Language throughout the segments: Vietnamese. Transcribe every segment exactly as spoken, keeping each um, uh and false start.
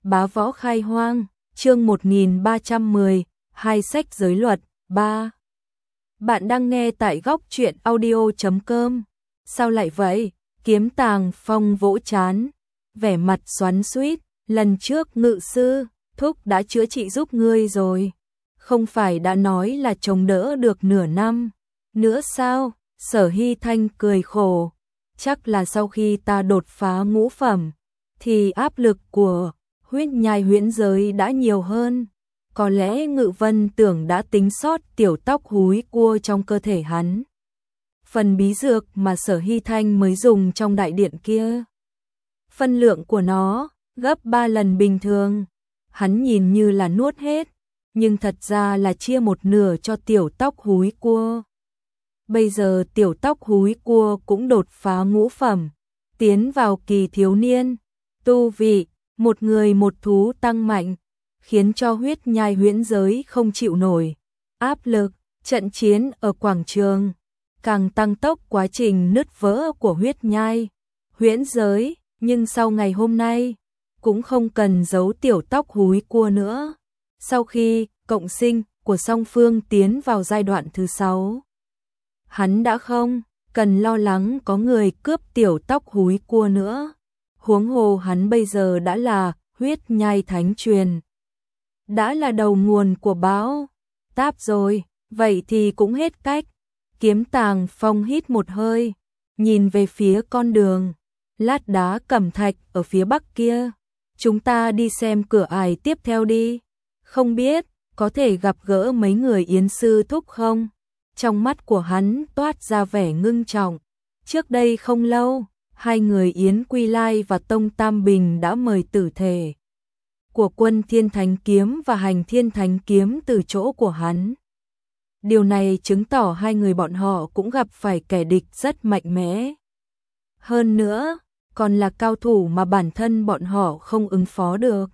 Bá Võ Khai Hoang, chương một nghìn ba trăm mười, hai sách giới luật, ba. Bạn đang nghe tại góc truyện audio chấm com. Sao lại vậy? Kiếm Tàng Phong vỗ chán, vẻ mặt xoắn xuýt, lần trước ngự sư, thúc đã chữa trị giúp ngươi rồi. Không phải đã nói là chống đỡ được nửa năm, nữa sao? Sở Hy Thanh cười khổ, chắc là sau khi ta đột phá ngũ phẩm, thì áp lực của huyết nhai huyễn giới đã nhiều hơn. Có lẽ Ngự Vân tưởng đã tính sót tiểu tóc húi cua trong cơ thể hắn. Phần bí dược mà Sở Hy Thanh mới dùng trong đại điện kia, phân lượng của nó gấp ba lần bình thường. Hắn nhìn như là nuốt hết, nhưng thật ra là chia một nửa cho tiểu tóc húi cua. Bây giờ tiểu tóc húi cua cũng đột phá ngũ phẩm, tiến vào kỳ thiếu niên, tu vị, một người một thú tăng mạnh, khiến cho huyết nhai huyễn giới không chịu nổi áp lực. Trận chiến ở quảng trường càng tăng tốc quá trình nứt vỡ của huyết nhai huyễn giới, nhưng sau ngày hôm nay cũng không cần giấu tiểu tóc húi cua nữa. Sau khi cộng sinh của song phương tiến vào giai đoạn thứ sáu, hắn đã không cần lo lắng có người cướp tiểu tóc húi cua nữa. Huống hồ hắn bây giờ đã là huyết nhai thánh truyền, đã là đầu nguồn của báo táp rồi, vậy thì cũng hết cách. Kiếm Tàng Phong hít một hơi, nhìn về phía con đường lát đá cẩm thạch ở phía bắc kia. Chúng ta đi xem cửa ải tiếp theo đi, không biết có thể gặp gỡ mấy người Yến sư thúc không? Trong mắt của hắn toát ra vẻ ngưng trọng. Trước đây không lâu, hai người Yến Quy Lai và Tông Tam Bình đã mời tử thể của Quân Thiên Thánh Kiếm và Hành Thiên Thánh Kiếm từ chỗ của hắn. Điều này chứng tỏ hai người bọn họ cũng gặp phải kẻ địch rất mạnh mẽ. Hơn nữa, còn là cao thủ mà bản thân bọn họ không ứng phó được.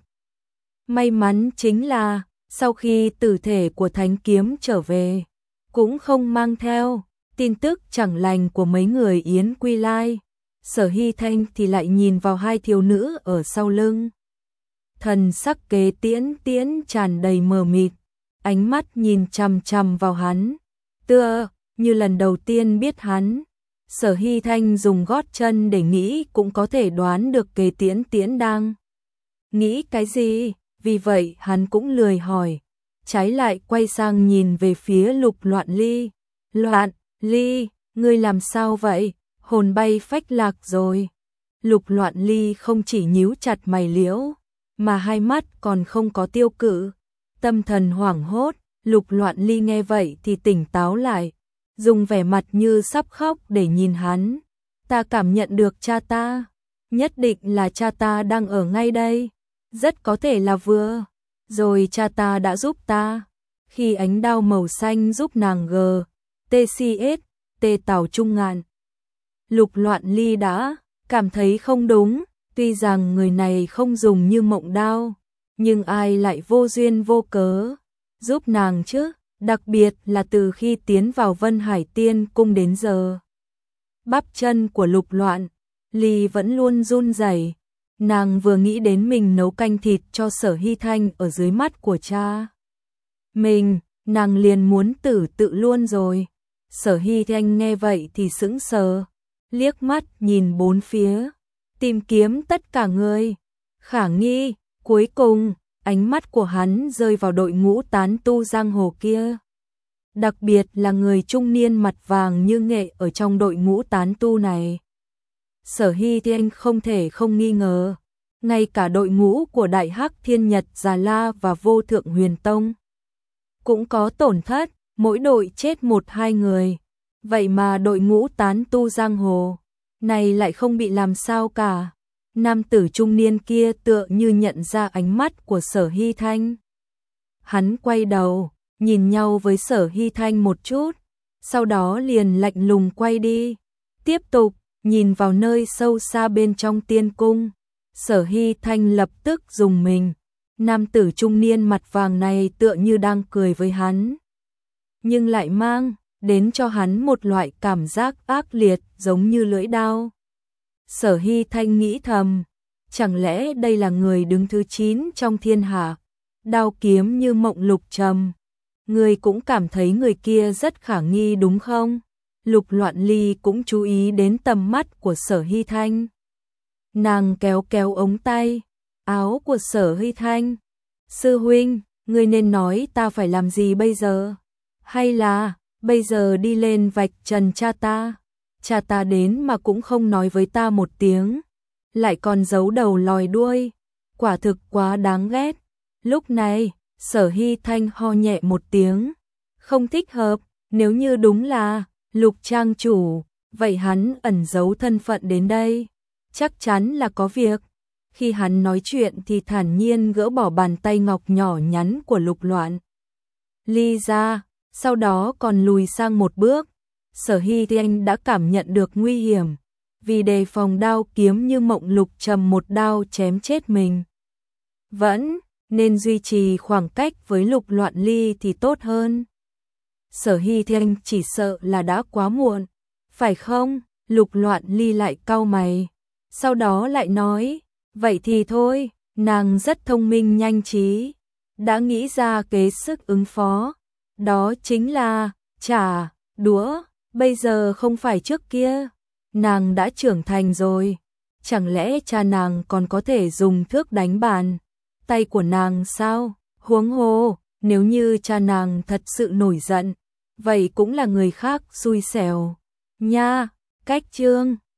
May mắn chính là, sau khi tử thể của Thánh Kiếm trở về, cũng không mang theo tin tức chẳng lành của mấy người Yến Quy Lai. Sở Hy Thanh thì lại nhìn vào hai thiếu nữ ở sau lưng. Thần sắc Kế Tiễn Tiễn tràn đầy mờ mịt, ánh mắt nhìn chằm chằm vào hắn, tựa như lần đầu tiên biết hắn. Sở Hy Thanh dùng gót chân để nghĩ cũng có thể đoán được Kế Tiễn Tiễn đang nghĩ cái gì, vì vậy hắn cũng lười hỏi, trái lại quay sang nhìn về phía Lục Loạn Ly. Loạn Ly, ngươi làm sao vậy? Hồn bay phách lạc rồi. Lục Loạn Ly không chỉ nhíu chặt mày liễu, mà hai mắt còn không có tiêu cự, tâm thần hoảng hốt. Lục Loạn Ly nghe vậy thì tỉnh táo lại, dùng vẻ mặt như sắp khóc để nhìn hắn. Ta cảm nhận được cha ta, nhất định là cha ta đang ở ngay đây, rất có thể là vừa rồi cha ta đã giúp ta, khi ánh đao màu xanh giúp nàng G, tê xê ét, tê Tào Trung Ngạn. Lục Loạn Ly đã cảm thấy không đúng, tuy rằng người này không dùng như mộng đao, nhưng ai lại vô duyên vô cớ giúp nàng chứ, đặc biệt là từ khi tiến vào Vân Hải Tiên Cung đến giờ. Bắp chân của Lục Loạn Ly vẫn luôn run rẩy, nàng vừa nghĩ đến mình nấu canh thịt cho Sở Hy Thanh ở dưới mắt của cha mình, nàng liền muốn tử tự luôn rồi. Sở Hy Thanh nghe vậy thì sững sờ, liếc mắt nhìn bốn phía, tìm kiếm tất cả người khả nghi. Cuối cùng, ánh mắt của hắn rơi vào đội ngũ tán tu giang hồ kia, đặc biệt là người trung niên mặt vàng như nghệ ở trong đội ngũ tán tu này. Sở Hy Thanh không thể không nghi ngờ, ngay cả đội ngũ của Đại Hắc Thiên Nhật Già La và Vô Thượng Huyền Tông cũng có tổn thất, mỗi đội chết một hai người. Vậy mà đội ngũ tán tu giang hồ này lại không bị làm sao cả. Nam tử trung niên kia tựa như nhận ra ánh mắt của Sở Hy Thanh. Hắn quay đầu, nhìn nhau với Sở Hy Thanh một chút, sau đó liền lạnh lùng quay đi, tiếp tục nhìn vào nơi sâu xa bên trong tiên cung. Sở Hy Thanh lập tức rùng mình, nam tử trung niên mặt vàng này tựa như đang cười với hắn, nhưng lại mang đến cho hắn một loại cảm giác ác liệt giống như lưỡi đao. Sở Hy Thanh nghĩ thầm, chẳng lẽ đây là người đứng thứ chín trong thiên hạ, đao kiếm như mộng Lục Trầm. Ngươi cũng cảm thấy người kia rất khả nghi đúng không? Lục Loạn Ly cũng chú ý đến tầm mắt của Sở Hy Thanh. Nàng kéo kéo ống tay áo của Sở Hy Thanh. Sư huynh, ngươi nên nói ta phải làm gì bây giờ? Hay là, bây giờ đi lên vạch trần cha ta? Cha ta đến mà cũng không nói với ta một tiếng, lại còn giấu đầu lòi đuôi, quả thực quá đáng ghét. Lúc này, Sở Hy Thanh ho nhẹ một tiếng, không thích hợp, nếu như đúng là Lục trang chủ, vậy hắn ẩn giấu thân phận đến đây, chắc chắn là có việc. Khi hắn nói chuyện thì thản nhiên gỡ bỏ bàn tay ngọc nhỏ nhắn của Lục Loạn Ly ra, sau đó còn lùi sang một bước. Sở Hy Thanh đã cảm nhận được nguy hiểm, vì đề phòng đao kiếm như mộng Lục Trầm một đao chém chết mình. Vẫn nên duy trì khoảng cách với Lục Loạn Ly thì tốt hơn. Sở Hy Thanh chỉ sợ là đã quá muộn, phải không? Lục Loạn Ly lại cau mày, sau đó lại nói, vậy thì thôi, nàng rất thông minh nhanh trí, đã nghĩ ra kế sức ứng phó, đó chính là trả đũa, bây giờ không phải trước kia, nàng đã trưởng thành rồi, chẳng lẽ cha nàng còn có thể dùng thước đánh bàn tay của nàng sao? Huống hồ, nếu như cha nàng thật sự nổi giận, vậy cũng là người khác xui xẻo nha. Cách chương